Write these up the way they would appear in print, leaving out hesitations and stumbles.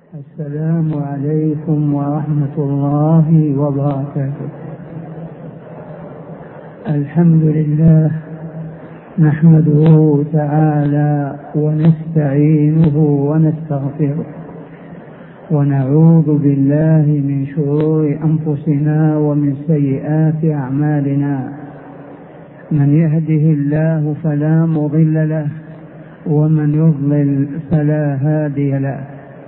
السلام عليكم ورحمة الله وبركاته. الحمد لله نحمده تعالى ونستعينه ونستغفره ونعوذ بالله من شرور أنفسنا ومن سيئات أعمالنا. من يهده الله فلا مضل له ومن يضلل فلا هادي له،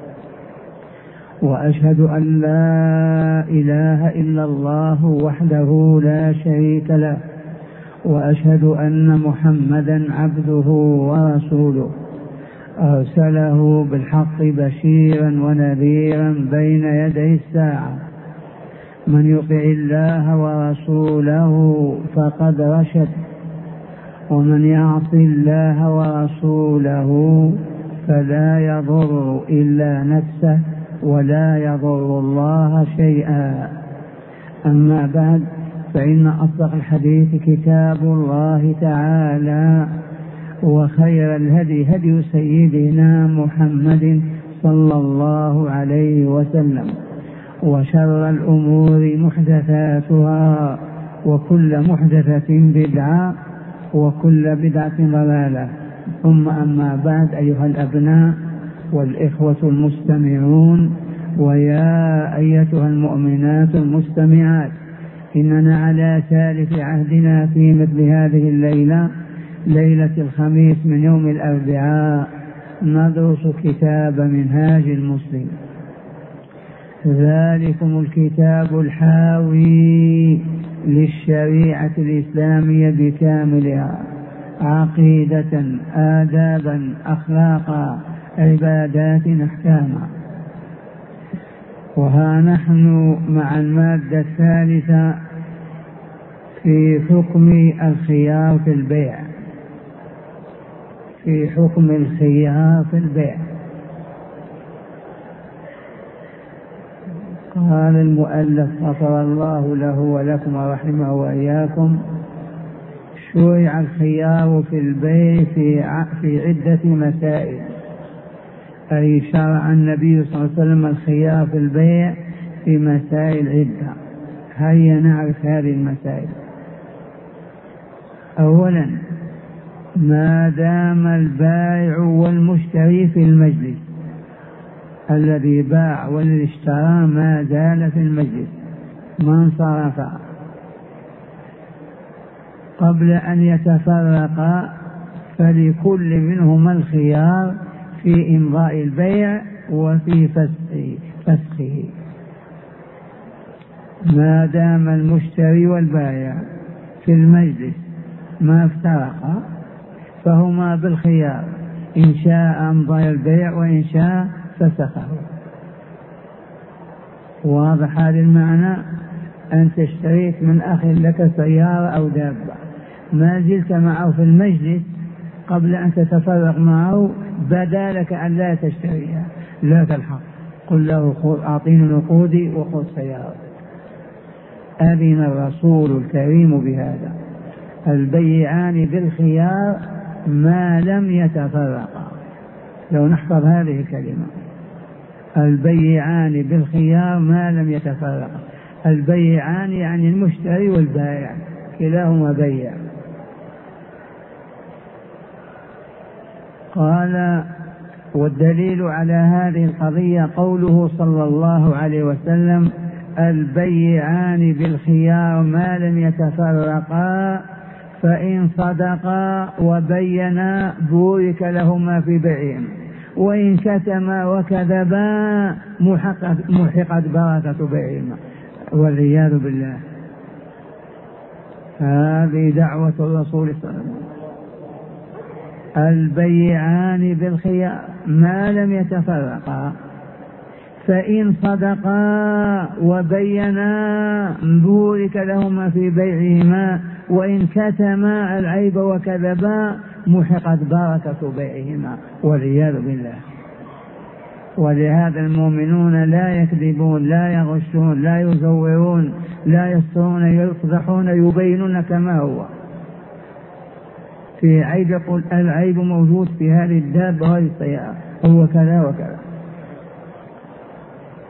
وأشهد أن لا إله إلا الله وحده لا شريك له، وأشهد أن محمدا عبده ورسوله أرسله بالحق بشيرا ونذيرا بين يدي الساعة. من يطع الله ورسوله فقد رشد، ومن يعص الله ورسوله فلا يضر إلا نفسه ولا يضر الله شيئا. أما بعد، فإن أصدق الحديث كتاب الله تعالى، وخير الهدي هدي سيدنا محمد صلى الله عليه وسلم، وشر الأمور محدثاتها، وكل محدثة بدعة، وكل بدعة ضلالة. ثم أما بعد، أيها الأبناء والإخوة المستمعون، ويا أيتها المؤمنات المستمعات، إننا على ثالث عهدنا في مثل هذه الليلة، ليلة الخميس من يوم الأربعاء، ندرس كتاب منهاج المسلم. ذلكم الكتاب الحاوي للشريعة الإسلامية بكاملها، عقيدة، آدابا، أخلاقا، عبادات، أحكاما. وها نحن مع المادة الثالثة في حكم الخيار في البيع. في حكم الخيار في البيع. قال المؤلف غفر الله له ولكم ورحمه وإياكم: شرع الخيار في البيع في عدة مسائل. أي شرع النبي صلى الله عليه وسلم الخيار في البيع في مسائل عدة. هيا نعرف هذه المسائل. أولا، ما دام البائع والمشتري في المجلس، الذي باع والذي اشترى ما زال في المجلس ما انصرف، قبل أن يتفرقا فلكل منهما الخيار في إمضاء البيع وفي فسخه. ما دام المشتري والبائع في المجلس ما افترقا فهما بالخيار، إن شاء أمضى البيع وإن شاء فسخه. واضح هذا المعنى؟ أنت اشتريت من أخ لك سيارة أو دابة، ما زلت معه في المجلس قبل أن تتفرق معه، بدا لك أن لا تشتريها، لا تلحق، قل له أعطيني نقودي وخذ سيارتك. أذن الرسول الكريم بهذا: البيعان بالخيار ما لم يتفرقا. لو نحفظ هذه الكلمة: البيعان بالخيار ما لم يتفرقا. البيعان يعني المشتري والبائع، كلاهما بيع. قال: والدليل على هذه القضية قوله صلى الله عليه وسلم: البيعان بالخيار ما لم يتفرقا، فإن صدقا وبينا بورك لهما في بيعهم، وإن كتما وكذبا محقت بركة بيعهما، والعياذ بالله. هذه دعوة الرسول صلى الله عليه وسلم: البيعان بالخيار ما لم يتفرقا، فإن صدقا وبينا بورك لهما في بيعهما، وإن كتما العيب وكذبا محقت بركة بيعهما، والعياذ بالله. ولهذا المؤمنون لا يكذبون، لا يغشون، لا يزورون، لا يسترون، يفضحون، يبينون كما هو. في عيب يقول العيب موجود في هذه الدابة وهذه السيارة، هو كذا وكذا.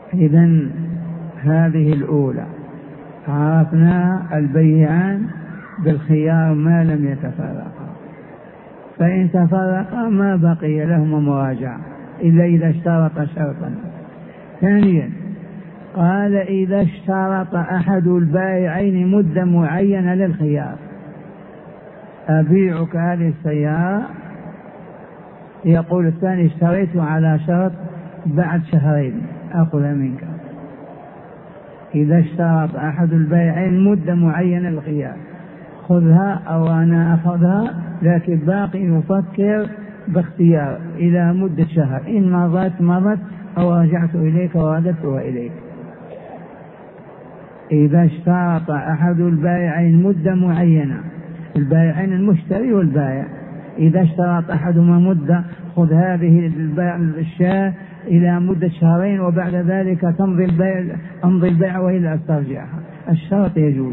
إذن هذه الأولى عرفنا البيعان بالخيار ما لم يتفرقا، فإن تفرقا ما بقي لهما مراجعة إلا إذا اشترط شرطا. ثانيا قال إذا اشترط أحد البائعين مدة معينة للخيار، أبيعك هذه السيارة، يقول الثاني اشتريته على شرط بعد شهرين أخذها منك. إذا اشترط أحد البائعين مدة معينة للخيار، خذها أو أنا أخذها، لكن باقي يفكر باختيار إلى مدة شهر، إن مضت أو رجعت إليك ورددتها إليك. إذا اشترط أحد البائعين مدة معينة، البائعين المشتري والبائع، إذا اشترط أحدهما مدة، خذ هذه الشاة إلى مدة شهرين وبعد ذلك أمضي البيع وإلا أسترجعها، الشرط يجوز.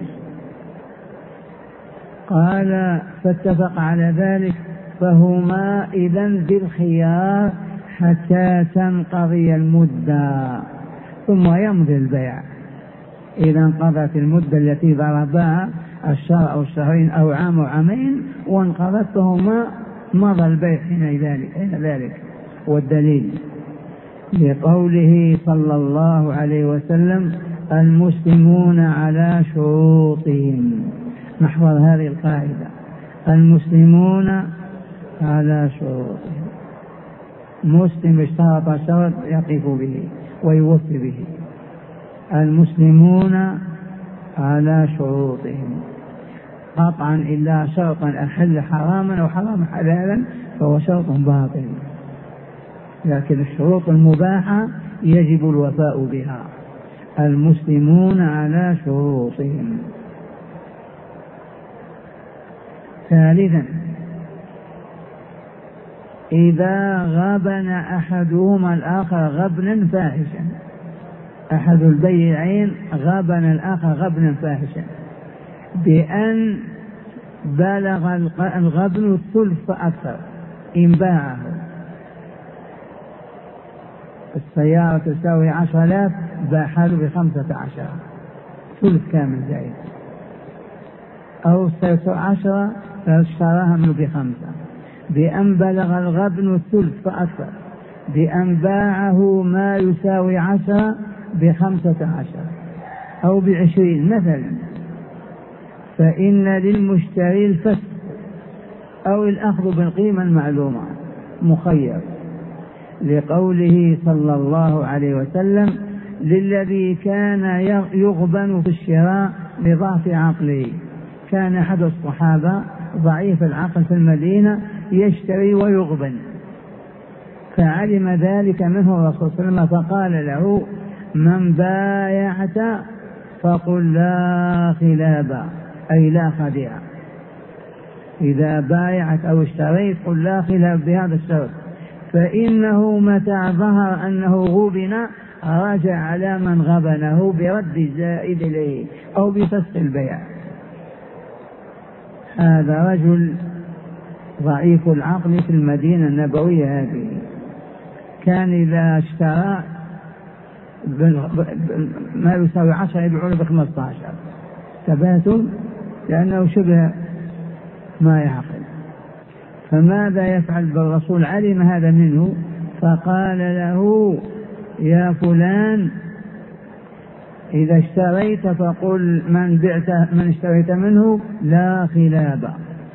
قال فاتفق على ذلك فهما إذن بالخيار حتى تنقضي المدة ثم يمضي البيع. إذا انقضت المدة التي ضربها الشهر أو الشهرين أو عام أو عامين وانقضت فهما مضى البيع حين ذلك. والدليل لقوله صلى الله عليه وسلم المسلمون على شروطهم. نحفظ هذه القاعدة، المسلمون على شروطهم. مسلم اشترط شرط يقف به ويوفي به. المسلمون على شروطهم قطعا إلا شرطا أحل حراما أو حرام حلالا فهو شرط باطل، لكن الشروط المباحة يجب الوفاء بها. المسلمون على شروطهم. ثالثا إذا غبن أحدهما الآخر غبنا فاحشا، أحد البيعين غبن الآخر غبنا فاحشا بأن بلغ الغبن الثلث فأكثر، إن باعه السيارة تساوي 10,000 باعها له ب15 ثلث كامل زائد، أو سيساوي 10 فاشتراها منه ب5، بأن بلغ الغبن الثلث فأكثر، بأن باعه ما يساوي 10 ب15 أو ب20 مثلا، فإن للمشتري الفسخ أو الأخذ بالقيمة المعلومة مخير، لقوله صلى الله عليه وسلم للذي كان يغبن في الشراء لضعف عقله. كان أحد الصحابة ضعيف العقل في المدينة يشتري ويغبن، فعلم ذلك منه الرسول صلى الله عليه وسلم فقال له من بايعت فقل لا خلاب، أي لا خديعة. إذا بايعت أو اشتريت قل لا خلاب بهذا الشرط، فإنه متى ظهر أنه غبن رجع على من غبنه برد الزائد إليه أو بفسخ البيع. هذا رجل ضعيف العقل في المدينة النبوية هذه، كان إذا اشترى ما يساوي 10 يبيعون ب15، ثباتوا لأنه شبه ما يعقل. فماذا يفعل بالرسول؟ علم هذا منه فقال له يا فلان إذا اشتريت فقل من اشتريت منه لا خلاب،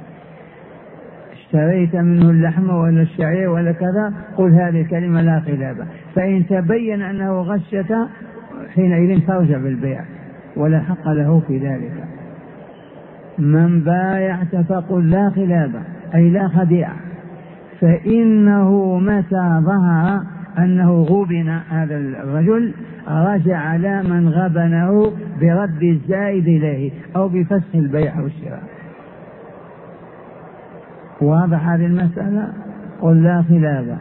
اشتريت منه اللحم ولا الشعير ولا كذا قل هذه الكلمة لا خلاب، فإن تبين أنه غشك حينئذ ترجع بالبيع ولا حق له في ذلك. من بايعت فقل لا خلاب أي لا خديعة، فإنه متى ظهر أنه غبن هذا الرجل رجع على من غبنه برد الزائد إليه أو بفسخ البيع والشراء. واضح هذه المسألة؟ قل لا خلاب.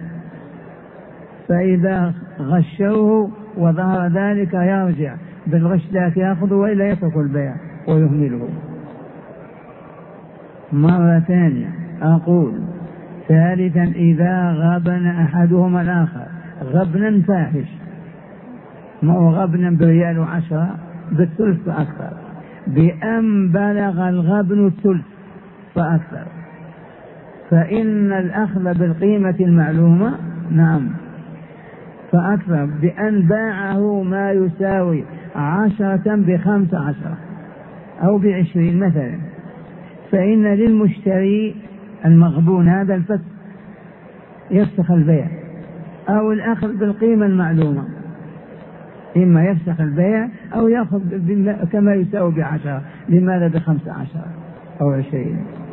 فإذا غشوه وظهر ذلك يرجع بالغش ذاك يأخذ وإلا يترك البيع ويهمله. مرة ثانية أقول ثالثا إذا غبن أحدهما الآخر غبنا فاحش ما هو غبنا بريال و10 بالثلث فأكثر، بأن بلغ الغبن الثلث فأكثر، فإن الأخذ بالقيمة المعلومة نعم فأكثر، بأن باعه ما يساوي 10 ب15 أو ب20 مثلا، فإن للمشتري المغبون هذا الفسخ يفسخ البيع أو الأخذ بالقيمة المعلومة، إما يفسخ البيع أو يأخذ كما يساوي ب10. لماذا ب15 أو 20؟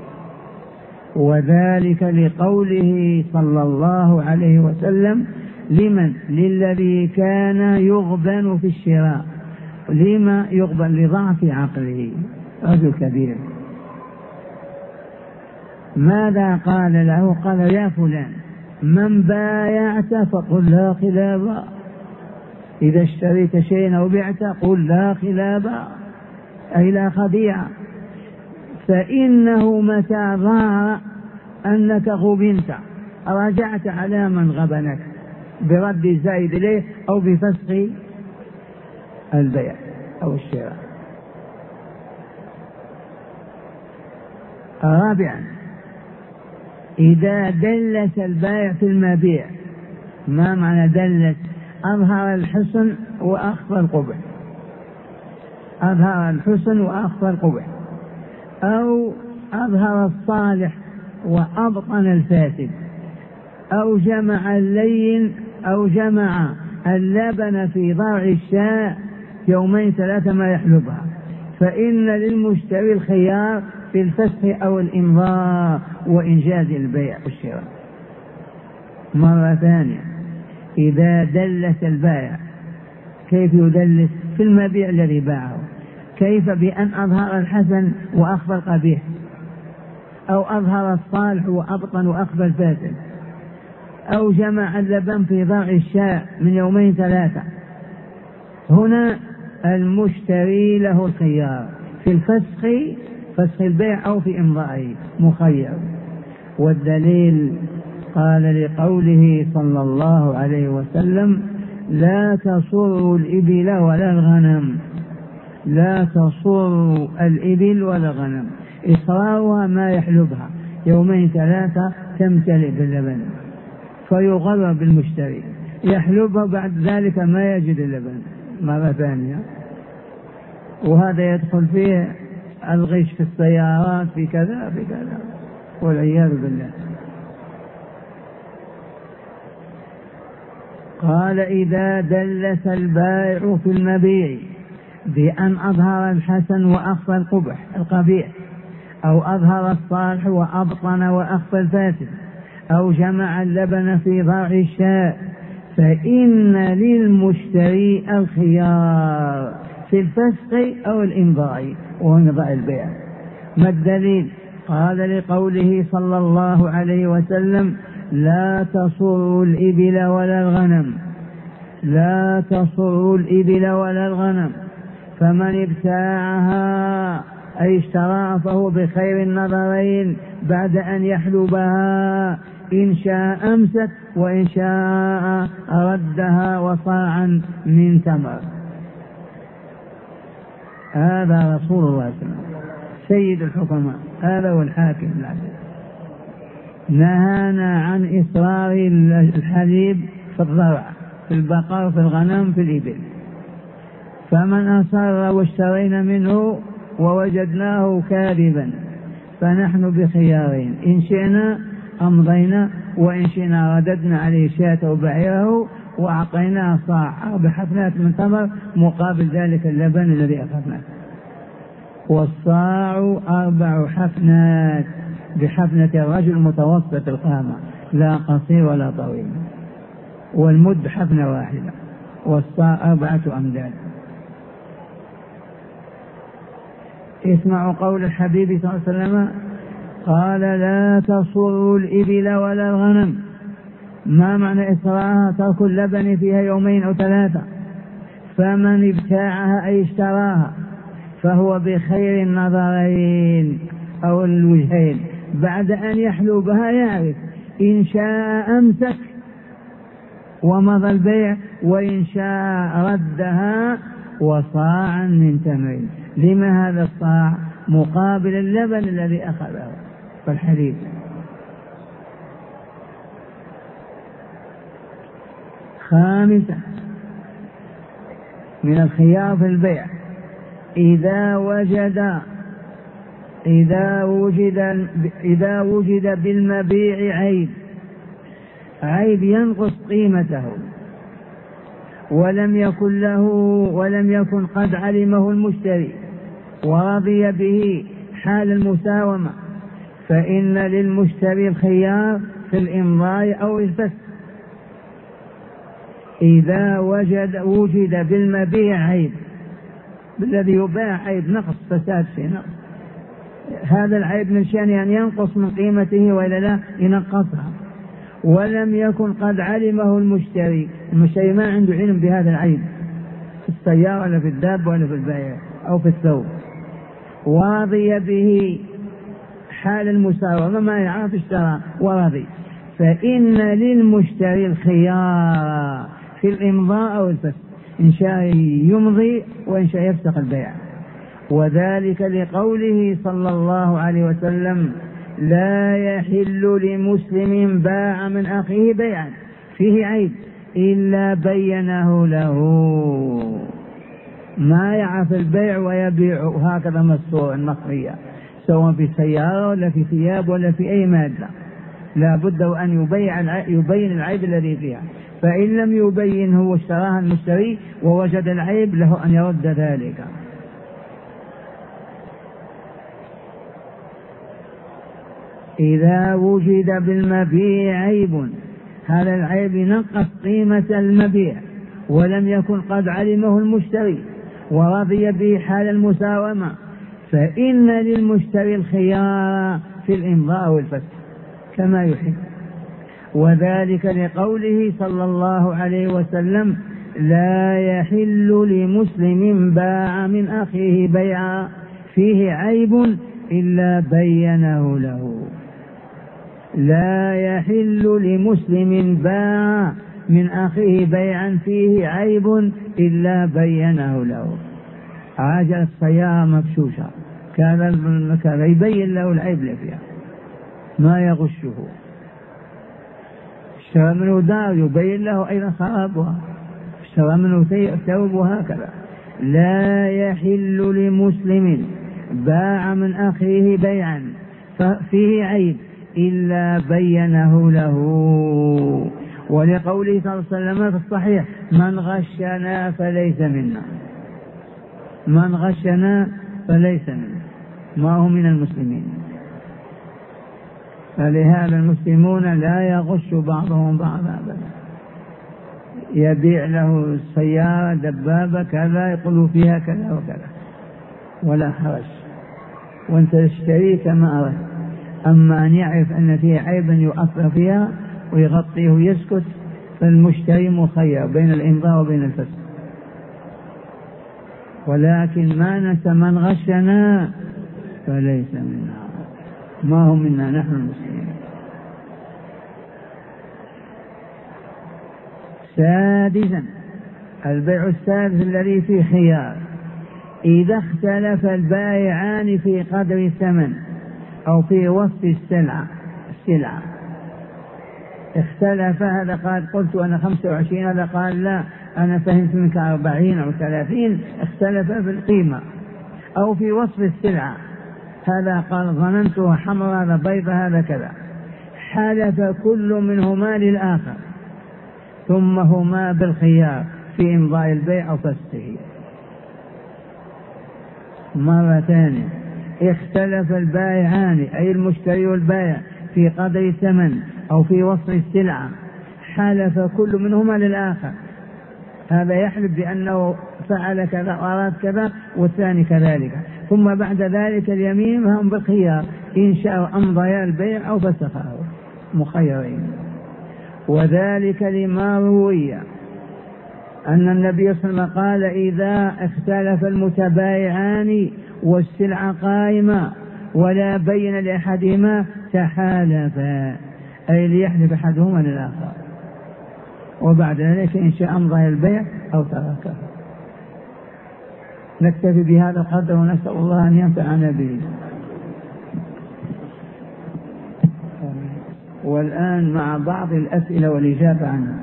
وذلك لقوله صلى الله عليه وسلم: لمن؟ للذي كان يغبن في الشراء. لما يغبن؟ لضعف عقله، رجل كبير. ماذا قال له؟ قال: يا فلان من بايعت فقل لا خلاب، إذا اشتريت شيئا أو بعت قل لا خلاب، أي لا خديعة، فإنه متى ظهر أنك غبنت رجعت على من غبنك برد الزائد إليه أو بفسخ البيع أو الشراء. رابعا: إذا دلس البائع في المبيع. ما معنى دلس؟ أظهر الحسن وأخفى القبح، أظهر الحسن وأخفى القبح، أو أظهر الصالح وأبطن الفاسد، أو جمع اللين أو جمع اللبن في ضرع الشاء 2-3 ما يحلبها، فإن للمشتري الخيار في الفسخ أو الإمضاء وإنجاز البيع والشراء. مرة ثانية: إذا دلس البائع. كيف يدلس؟ في المبيع الذي باعه. كيف؟ بأن أظهر الحسن وأخفى القبيح، أو أظهر الصالح وأبطن وأخفى الفاسد، أو جمع اللبن في ضرع الشاء من 2-3. هنا المشتري له الخيار في الفسخ، فسخ البيع، أو في إمضائه، مخير. والدليل قال لقوله صلى الله عليه وسلم: لا تصروا الإبل ولا الغنم. لا تصر الإبل ولا الغنم، إصرارها ما يحلبها 2-3 تمتلئ باللبن، فيغرر بالمشتري، يحلبها بعد ذلك ما يجد اللبن مرة ثانية. وهذا يدخل فيه الغش في السيارات، في كذا في كذا، والعياذ بالله. قال: إذا دلس البائع في المبيع بأن أظهر الحسن وأخفى القبيح، أو أظهر الصالح وأبطن وأخفى الفاسد، أو جمع اللبن في ضرع الشاء، فإن للمشتري الخيار في الفسخ أو الإمضاء وإمضاء البيع. ما الدليل؟ قال لقوله صلى الله عليه وسلم: لا تصروا الإبل ولا الغنم. لا تصروا الإبل ولا الغنم، فمن ابتاعها أي اشتراها فهو بخير النظرين بعد أن يحلبها، إن شاء أمسك وإن شاء ردها وصاعا من تمر. هذا رسول الله صلى الله عليه وسلم سيد الحكماء، هذا هو الحاكم العدل. نهانا عن إصرار الحليب في الضرع، في البقر، في الغنم، في الإبل. فمن أصر واشترينا منه ووجدناه كاذبا فنحن بخيارين: إن شئنا أمضينا، وإن شئنا رددنا عليه شاة وبعيره وأعطيناه صاع 4 حفنات من تمر مقابل ذلك اللبن الذي أخذناه. والصاع 4 حفنات بحفنة الرجل متوسط القامة، لا قصير ولا طويل، والمد حفنة واحدة، والصاع 4 أمداد. اسمعوا قول الحبيب صلى الله عليه وسلم: قال: لا تصروا الإبل ولا الغنم. ما معنى إسراها؟ ترك اللبن فيها 2 أو 3. فمن ابتاعها أي اشتراها فهو بخير النظرين أو الوجهين، بعد أن يحلبها يعرف إن شاء أمسك ومضى البيع، وإن شاء ردها وصاعا من تمر. لما هذا الصاع؟ مقابل اللبن الذي أخذه فالحليب. خامسا من الخيار في البيع إذا وجد بالمبيع عيب ينقص قيمته ولم يكن قد علمه المشتري ورضي به حال المساومة، فإن للمشتري الخيار في الإمضاء أو الفسخ. إذا وجد بالمبيع عيب، بالذي يباع عيب نقص فساد في نقص، هذا العيب من شأنه أن ينقص من قيمته وإلا لا ينقصها، ولم يكن قد علمه المشتري ما عنده علم بهذا العيب في السيارة ولا في الدابة ولا في البائع أو في الثوب، ورضي به حال المساومة ما يعرف اشترى ورضي، فإن للمشتري الخيار في الإمضاء أو الفسخ، إن شاء يمضي وإن شاء يفسخ البيع. وذلك لقوله صلى الله عليه وسلم: لا يحل لمسلم باع من أخيه بيعا فيه عيب إلا بينه له. ما يعرف البيع ويبيع هكذا مسروع مخفيا، سواء في سيارة ولا في ثياب ولا في أي مادة، لا بد أن يبين العيب الذي فيها، فإن لم يبينه واشتراها المشتري ووجد العيب له أن يرد ذلك. إذا وجد بالمبيع عيب، هذا العيب ينقص قيمة المبيع ولم يكن قد علمه المشتري ورضي به حال المساومة، فإن للمشتري الخيار في الإمضاء والفسخ كما يحب. وذلك لقوله صلى الله عليه وسلم: لا يحل لمسلم باع من أخيه بيعا فيه عيب إلا بينه له. لا يحل لمسلم باع من أخيه بيعا فيه عيب إلا بينه له. عجلة السيارة مفشوشة كذا يبين له العيب اللي فيها ما يغشه. اشترى منه دار يبين له أين خرابها، اشترى منه ثوب وهكذا. لا يحل لمسلم باع من أخيه بيعا فيه عيب إلا بينه له. ولقوله صلى الله عليه وسلم في الصحيح: من غشنا فليس منا. من غشنا فليس منا، ما هو من المسلمين. فلهذا المسلمون لا يغش بعضهم بعضا أبدا. يبيع له سيارة دبابة كذا يقول فيها كذا وكذا ولا حرج، وانت تشتري كما أردت. أما أن يعرف أن فيه عيبا يؤثر فيها ويغطيه ويسكت، فالمشتري مخير بين الإمضاء وبين الفسخ. ولكن ما ننسى: من غشنا فليس منا، ما هم منا نحن المسلمين. سادسا البيع السادس الذي فيه خيار: إذا اختلف البائعان في قدر الثمن أو في وصف السلعة اختلف، هذا قال قلت أنا 25، هذا قال لا أنا فهمت منك 40 أو 30، اختلف في القيمة أو في وصف السلعة، هذا قال ظننتها حمراء هذا بيض هذا كذا، حلف كل منهما للآخر ثم هما بالخيار في إمضاء البيع أو فسخه. مرة ثانية: اختلف البائعان أي المشتري والبائع في قدر الثمن أو في وصف السلعة، حلف كل منهما للآخر، هذا يحلف بأنه فعل كذا وأراد كذا والثاني كذلك، ثم بعد ذلك اليمين هم بالخيار إن شاء أمضيا البيع أو فسخه مخيرين. وذلك لما روي أن النبي صلى الله عليه وسلم قال: إذا اختلف المتبايعان والسلعة قائمة ولا بين لأحدهما تحالفا، أي ليحلف أحدهما للآخر. وبعد ذلك إن شاء أمضى البيع أو تركه. نكتفي بهذا القدر ونسأل الله أن ينفعنا به. والآن مع بعض الأسئلة والإجابة عنها.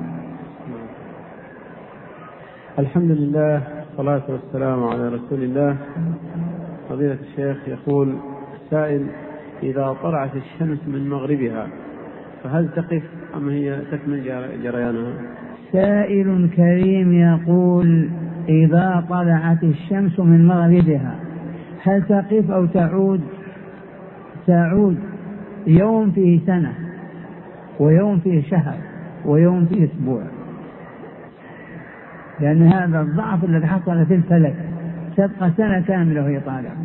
الحمد لله والصلاة والسلام على رسول الله. فضيلة الشيخ، يقول السائل: إذا طلعت الشمس من مغربها فهل تقف أم هي تكمل جريانها؟ سائل كريم يقول: إذا طلعت الشمس من مغربها هل تقف أو تعود؟ تعود. يوم فيه سنة، ويوم فيه شهر، ويوم فيه أسبوع، لأن هذا الضعف الذي حصل في الفلك تبقى سنة كاملة وهي طالعة،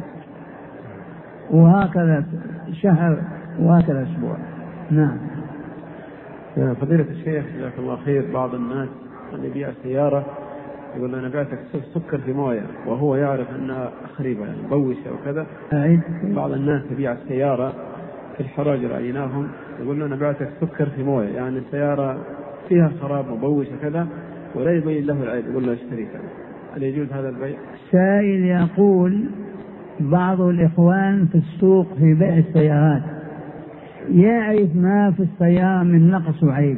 وهكذا شهر وهكذا أسبوع. نعم. فضيلة الشيخ جزاك الله خير، بعض الناس اللي يبيع سيارة يقول أنا بعتك سكر في موية وهو يعرف أنها خريبة يعني مبوشة وكذا. بعض الناس يبيع السيارة في الحراج رأيناهم يقول أنا بعتك سكر في موية، يعني السيارة فيها خراب مبوشة كذا ولا يبين له العيب، يقول له اشتري كذا. هل يجوز هذا البيع؟ سائل يقول: بعض الإخوان في السوق في بيع السيارات يعرف ما في السيارة من نقص وعيب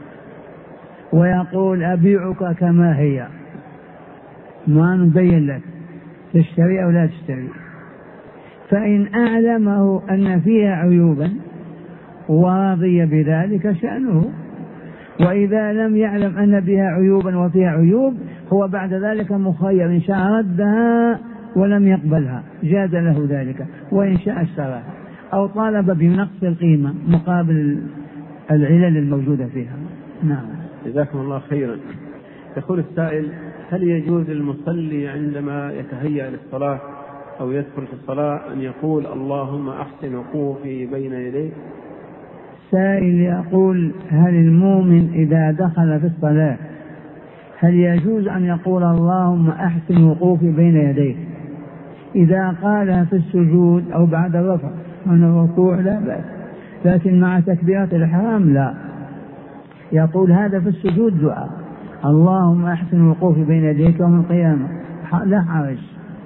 ويقول أبيعك كما هي، ما نبين لك تشتري أو لا تشتري. فإن أعلمه أن فيها عيوبا ورضي بذلك شأنه، وإذا لم يعلم أن بها عيوبا وفيها عيوب هو بعد ذلك مخير، إن شاء ردها ولم يقبلها جاز له ذلك، وإن شاء اشتراها أو طالب بنقص القيمة مقابل العلل الموجودة فيها. نعم. جزاكم الله خيرا. يقول السائل: هل يجوز للمصلي عندما يتهيأ للصلاة أو يدخل في الصلاة أن يقول اللهم أحسن وقوفي بين يديك؟ سائل يقول: هل المؤمن إذا دخل في الصلاة هل يجوز أن يقول اللهم أحسن وقوفي بين يديك؟ إذا قالها في السجود أو بعد الرفع من الركوع لا بأس، لكن مع تكبيرة الإحرام لا. يقول هذا في السجود دعاء: اللهم أحسن وقوفي بين يديك يوم القيامة، لا حرج.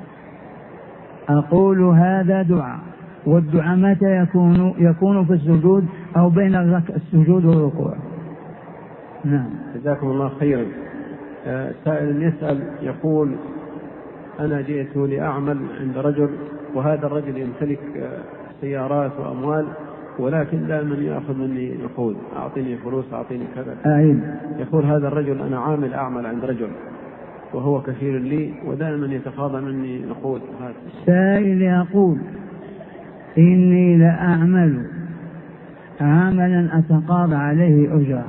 أقول هذا دعاء، والدعاء متى يكون في السجود أو بين السجود والركوع. نعم. جزاكم الله خيرا. سائل يسأل يقول: أنا جئت لأعمل عند رجل، وهذا الرجل يمتلك سيارات وأموال، ولكن دائما يأخذ مني نقود، أعطيني فلوس أعطيني كذا. يقول هذا الرجل أنا عامل أعمل عند رجل وهو كثير لي ودائما يتقاضى مني نقود. سائل يقول: إني لأعمل عملا أتقاضى عليه أجرة،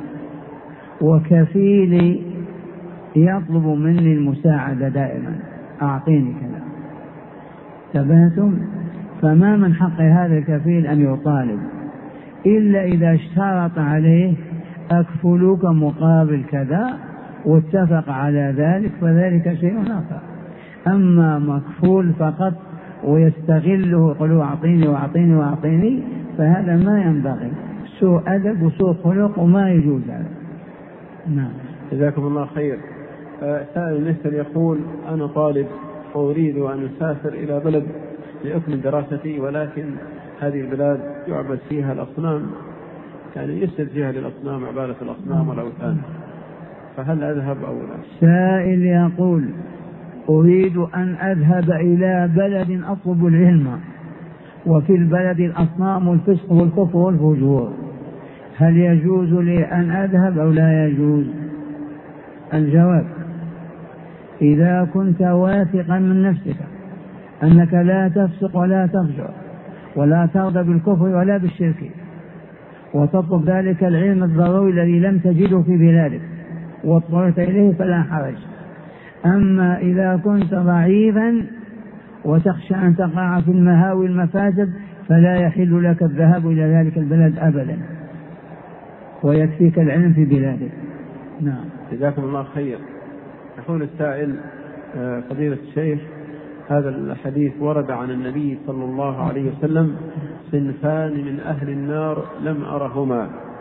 وكفيلي يطلب مني المساعدة دائما، أعطيني كذا. تبهتم؟ فما من حق هذا الكفيل أن يطالب إلا إذا اشترط عليه أكفلك مقابل كذا واتفق على ذلك، فذلك شيء آخر. أما مكفول فقط ويستغله يقول أعطيني وأعطيني وأعطيني، فهذا ما ينبغي، سوء أدب وسوء خلق وما يجوز هذا. نعم. جزاكم الله خير. سائل مثل يقول: أنا طالب وأريد أن أسافر إلى بلد لأكمل دراستي، ولكن هذه البلاد يعبد فيها الأصنام، يعني يسجد فيها للأصنام، عبادة الأصنام والأوثان، فهل أذهب أو لا؟ سائل يقول: أريد أن أذهب إلى بلد أطلب العلم، وفي البلد الأصنام والفسق والكفر والفجور، هل يجوز لي أن أذهب أو لا يجوز؟ الجواب: إذا كنت واثقا من نفسك أنك لا تفسق ولا تفجر ولا ترضى بالكفر ولا بالشرك، وتطلب ذلك العلم الضروري الذي لم تجده في بلادك واضطررت إليه فلا حرج. أما إذا كنت ضعيفا وتخشى أن تقع في المهاوي المفاسد فلا يحل لك الذهاب إلى ذلك البلد أبدا، ويكفيك العلم في بلادك. نعم. جزاكم الله خير. يقول السائل: فضيلة الشيخ، هذا الحديث ورد عن النبي صلى الله عليه وسلم: صنفان من أهل النار لم أرهما،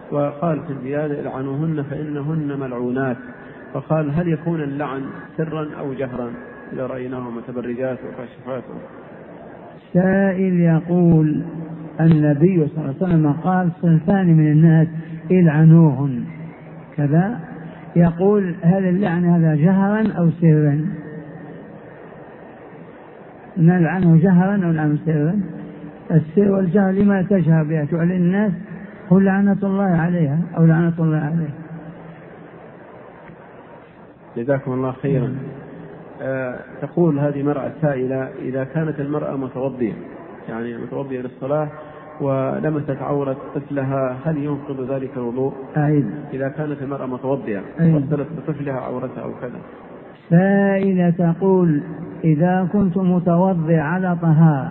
وقال في الزيادة العنوهن فإنهن ملعونات. فقال هل يكون اللعن سرا أو جهرا إذا رأيناهم متبرجات وكاشفات؟ سائل يقول النبي صلى الله عليه وسلم قال صنفان من الناس العنوهن كذا، يقول هل اللعن هذا جهرا أو سرا؟ نلعنه جهرا أو نلعنه سرا؟ السر والجهر لما تجهر بها تعلن الناس قل لعنة الله عليها أو لعنة الله عليه. جزاكم الله خيرا. تقول هذه مرأة سائلة إذا كانت المرأة متوضية يعني متوضية للصلاة ولمست عورة طفلها هل ينقض ذلك الوضوء؟ إذا كانت المرأة متوضية وصلت بطفلها عورتها أو كذا. سائلة تقول إذا كنت متوضئ على طهارة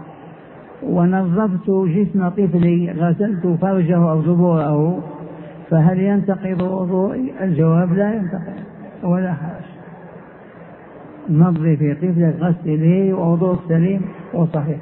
ونظفت جسم طفلي غسلت فرجه أو ذبوره فهل ينتقض وضوئي؟ الجواب لا ينتقض ولا حرج. نظفي طفلك غسله ووضوء سليم وصحيح.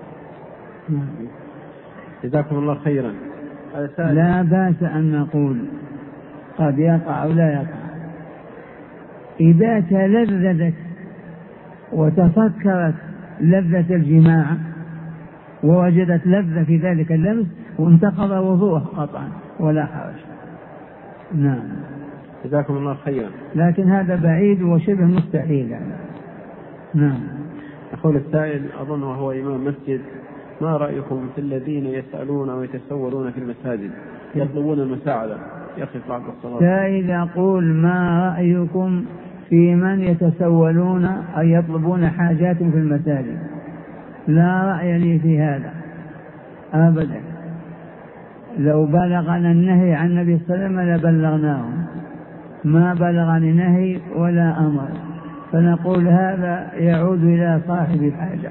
جزاكم الله خيرا. لا بأس أن نقول قد يقع أو لا يقع. إذا تلذذت وتفكرت لذة الجماع ووجدت لذة في ذلك اللمس وانتقض وضوءه قطعا ولا حرج. نعم. جزاكم الله خيرا. لكن هذا بعيد وشبه مستحيل يعني. نعم. يقول السائل أظن وهو إمام مسجد ما رأيكم في الذين يسألون ويتسولون في المساجد يطلبون المساعدة يقف بعد الصلاة؟ سائل يقول ما رأيكم في من يتسولون أو يطلبون حاجات في المساجد؟ لا رأي لي في هذا أبدا. لو بلغنا النهي عن النبي صلى الله عليه وسلم لبلغناهم، ما بلغني نهي ولا أمر، فنقول هذا يعود إلى صاحب الحاجة.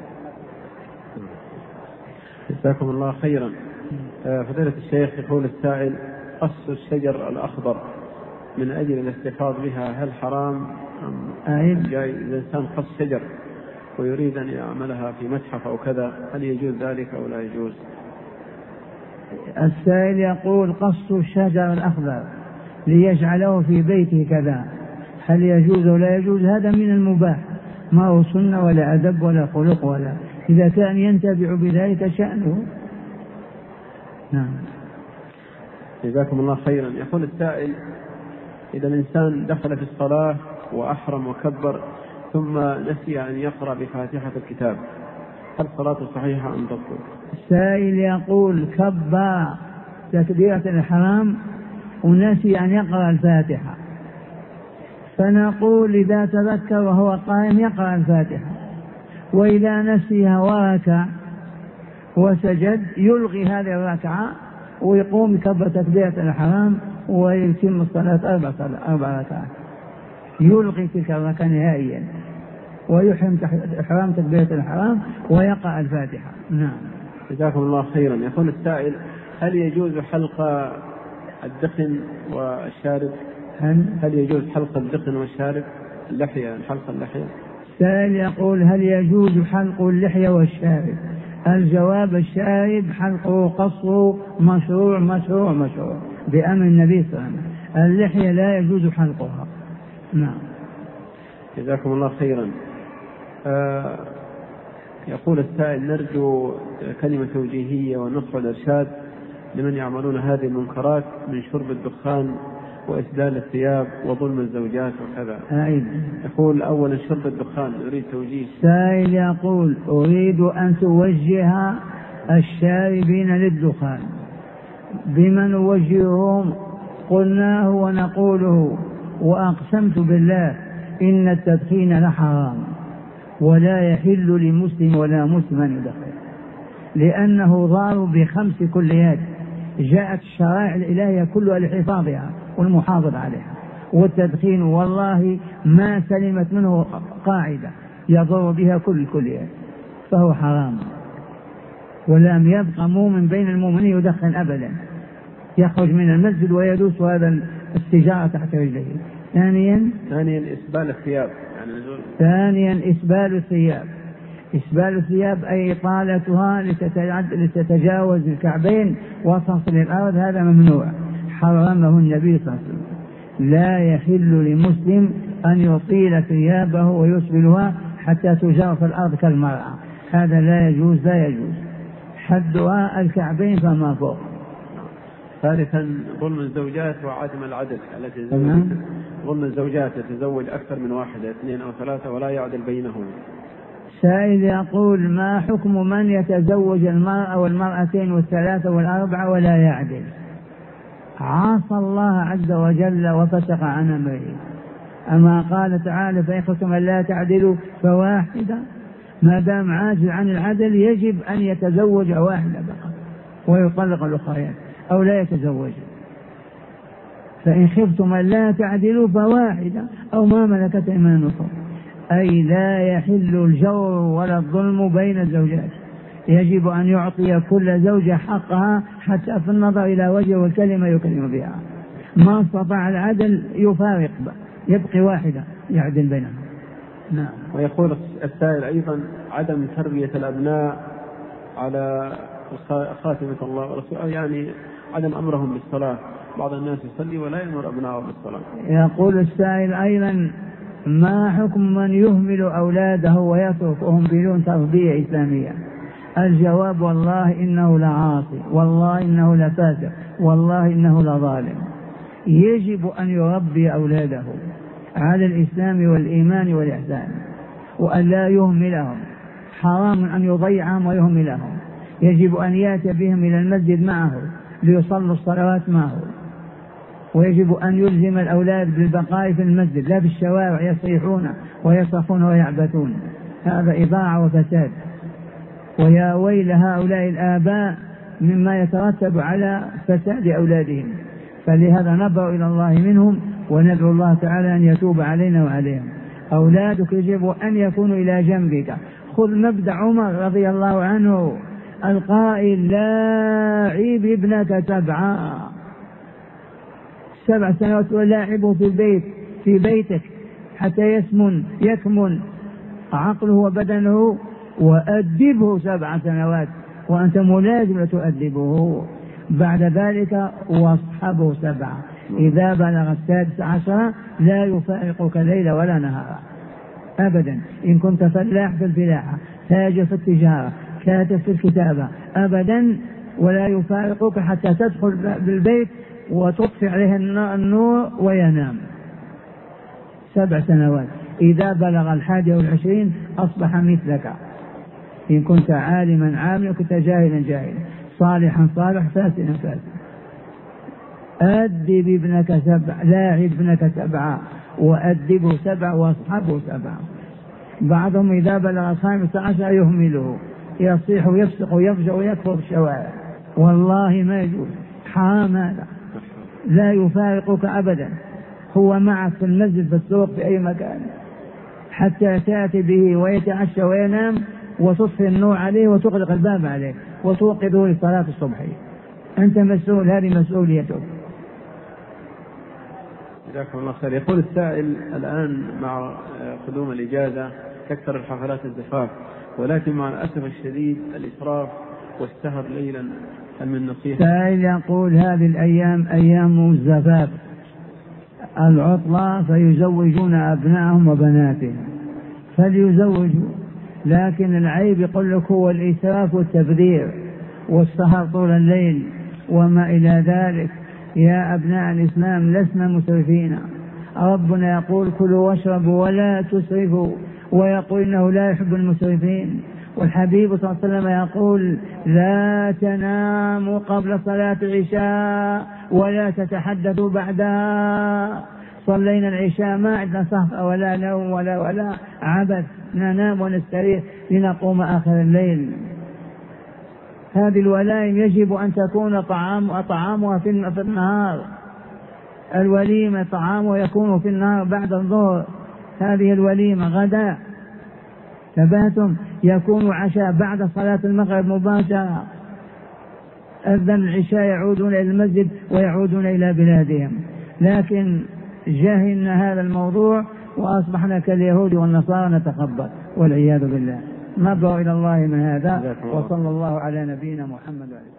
جزاكم الله خيرا. فضيلة الشيخ يقول السائل قص الشجر الأخضر من أجل الاستفاض بها هل حرام أم جائز؟ إذا إنسان قص شجر ويريد أن يعملها في متحف أو كذا هل يجوز ذلك أو لا يجوز؟ السائل يقول قص الشجر الأخضر ليجعله في بيته كذا هل يجوز ولا يجوز؟ هذا من المباح، ما هو سنة ولا أدب ولا خلق ولا، إذا كان ينتفع بذلك شأنه. نعم. جزاكم الله خيرا. يقول السائل إذا الإنسان دخل في الصلاة وأحرم وكبر ثم نسي أن يقرأ بفاتحة الكتاب هل صلاته صحيحة أم تبطل؟ السائل يقول كبر تكبيرة الإحرام ونسي أن يقرأ الفاتحة، فنقول إذا تذكر وهو قائم يقرأ الفاتحة، وإذا نسيها وركع وسجد يلغي هذه الركعة ويقوم بكبر تكبيرة الإحرام ويتم الصلاة 4 ركعات، يلغي تلك الركعة نهائيا ويحرم إحرام تكبيرة الإحرام ويقرأ الفاتحة. نعم. جزاكم الله خيرا. يقول السائل هل يجوز حلق الدقن والشارب؟ هل يجوز حلق الدقن والشارب اللحية حلق اللحية؟ السائل يقول هل يجوز حلق اللحية والشارب؟ الجواب الشارب حلقه قصه مشروع مشروع مشروع بأمر النبي صلى الله عليه وسلم، اللحية لا يجوز حلقها. نعم. جزاكم الله خيرا. يقول السائل نرجو كلمة توجيهية ونصح والإرشاد لمن يعملون هذه المنكرات من شرب الدخان وإسدال الثياب وظلم الزوجات وكذا. يقول أولا شرب الدخان أريد توجيه. سائل يقول أريد أن توجه الشاربين للدخان بما نوجههم قلناه ونقوله وأقسمت بالله إن التدخين لحرام ولا يحل لمسلم ولا مسلم أن يدخن لأنه ضار ب5 كليات جاءت الشرائع الإلهية كلها لحفاظها والمحافظ عليها، والتدخين والله ما سلمت منه قاعدة يضر بها كل الكليات فهو حرام، ولم يبقى مؤمن بين المؤمنين يدخن أبدا، يخرج من المسجد ويدوس هذا السجارة تحت رجله. ثانيا إسبال الثياب ثانيا إسبال الثياب إسبال الثياب أي إطالتها لتتجاوز الكعبين وتصل الأرض، هذا ممنوع، حرمه النبي صلى الله عليه وسلم. لا يحل لمسلم أن يطيل ثيابه ويسبلها حتى تجار في الأرض كالمرأة، هذا لا يجوز، لا يجوز، حدها الكعبين فما فوق. ثالثا ظلم الزوجات وعدم العدل التي ظلم الزوجات يتزوج أكثر من واحدة، 2 أو 3 ولا يعدل بينهم. سائل يقول: ما حكم من يتزوج المرأة والمرأتين والثلاثة والأربعة ولا يعدل؟ عاصى الله عز وجل وفسق عن أمره. أما قال تعالى: فإن خفتم ألا تعدلوا فواحدة. ما دام عاجز عن العدل يجب أن يتزوج واحدة فقط ويطلق الأخريات أو لا يتزوج. فإن خفتم ألا تعدلوا فواحدة أو ما ملكت أيمانكم، أي لا يحل الجور ولا الظلم بين الزوجات، يجب أن يعطي كل زوجة حقها حتى في النظر إلى وجه والكلمة يكلم بها. ما استطاع العدل يفارق، يبقي واحدة يعدل بينهم. نعم. ويقول السائل أيضا: عدم تربية الأبناء على خاتمة الله ورسوله، يعني عدم أمرهم بالصلاة، بعض الناس يصلي ولا يأمر أبنائه بالصلاة. يقول السائل أيضا: ما حكم من يهمل أولاده ويتركهم بدون تربية إسلامية؟ الجواب: والله إنه لعاصي، والله إنه لفاسق، والله إنه لظالم. يجب أن يربي أولاده على الإسلام والإيمان والإحسان وأن لا يهملهم، حرام أن يضيعهم ويهملهم، يجب أن يأتي بهم إلى المسجد معه ليصلوا الصلوات معه، ويجب أن يلزم الأولاد بالبقاء في المسجد لا في الشوارع يصيحون ويصرخون ويعبثون، هذا إضاعة وفساد. ويا ويل هؤلاء الآباء مما يترتب على فساد أولادهم، فلهذا نبرأ إلى الله منهم وندعو الله تعالى أن يتوب علينا وعليهم. أولادك يجب أن يكونوا إلى جنبك. خذ مبدأ عمر رضي الله عنه القائل: لاعب ابنك 7 سنوات ولاعبه في البيت في بيتك حتى يكمن عقله وبدنه، وأدبه 7 سنوات وأنت ملازم تؤدبه. بعد ذلك واصحبه 7. إذا بلغ 16 لا يفارقك ليلا ولا نهارا أبدا. إن كنت فلاح في الفلاحة، تاجر في التجارة، كاتب في الكتابة، أبدا ولا يفارقك حتى تدخل بالبيت وتطفئ عليه النور وينام. 7 سنوات. إذا بلغ 21 أصبح مثلك، إن كنت عالما عالما، كنت جاهلا جاهلا، صالحا صالح، فاسدا فاسدا. أدب ابنك 7، لاعب ابنك 7 وأدبه 7 واصحبه 7. بعضهم إذا بلغ 15 يهمله، يصيح ويفسق ويفجع ويكفر في الشوارع، والله ما يجوز، حرام هذا، لا يفارقك أبدا، هو معك في المسجد في السوق في أي مكان حتى تأتي به ويتعشى وينام وتصفي النور عليه وتغلق الباب عليه وتوقظه لصلاة الصبح. أنت مسؤول، هذه مسؤوليتك. جزاكم الله خير. يقول السائل: الآن مع قدوم الإجازة تكثر الحفلات الزفاف، ولكن مع الأسف الشديد الإسراف والسهر ليلا، هل من نصيحة؟ سائل يقول: هذه الأيام أيام الزفاف، العطلة، فيزوجون أبنائهم وبناتهم، فليزوجوا، لكن العيب يقول لك هو الإسراف والتبذير والسهر طول الليل وما إلى ذلك. يا أبناء الإسلام لسنا مسرفين، ربنا يقول: كلوا واشربوا ولا تسرفوا، ويقول إنه لا يحب المسرفين. والحبيب صلى الله عليه وسلم يقول: لا تناموا قبل صلاة العشاء ولا تتحدثوا بعدها. صلينا العشاء ما عندنا سهر ولا نوم ولا عبث، ننام ونستريح لنقوم آخر الليل. هذه الولائم يجب أن تكون طعامها في النهار، الوليمة طعامها يكون في النهار بعد الظهر، هذه الوليمة غداء. تباتم يكون عشاء بعد صلاة المغرب مباشرة، أذن العشاء يعودون إلى المسجد ويعودون إلى بلادهم. لكن جهلنا هذا الموضوع وأصبحنا كاليهود والنصارى نتخبط والعياذ بالله. نضع إلى الله من هذا. وصلى الله على نبينا محمد وعلى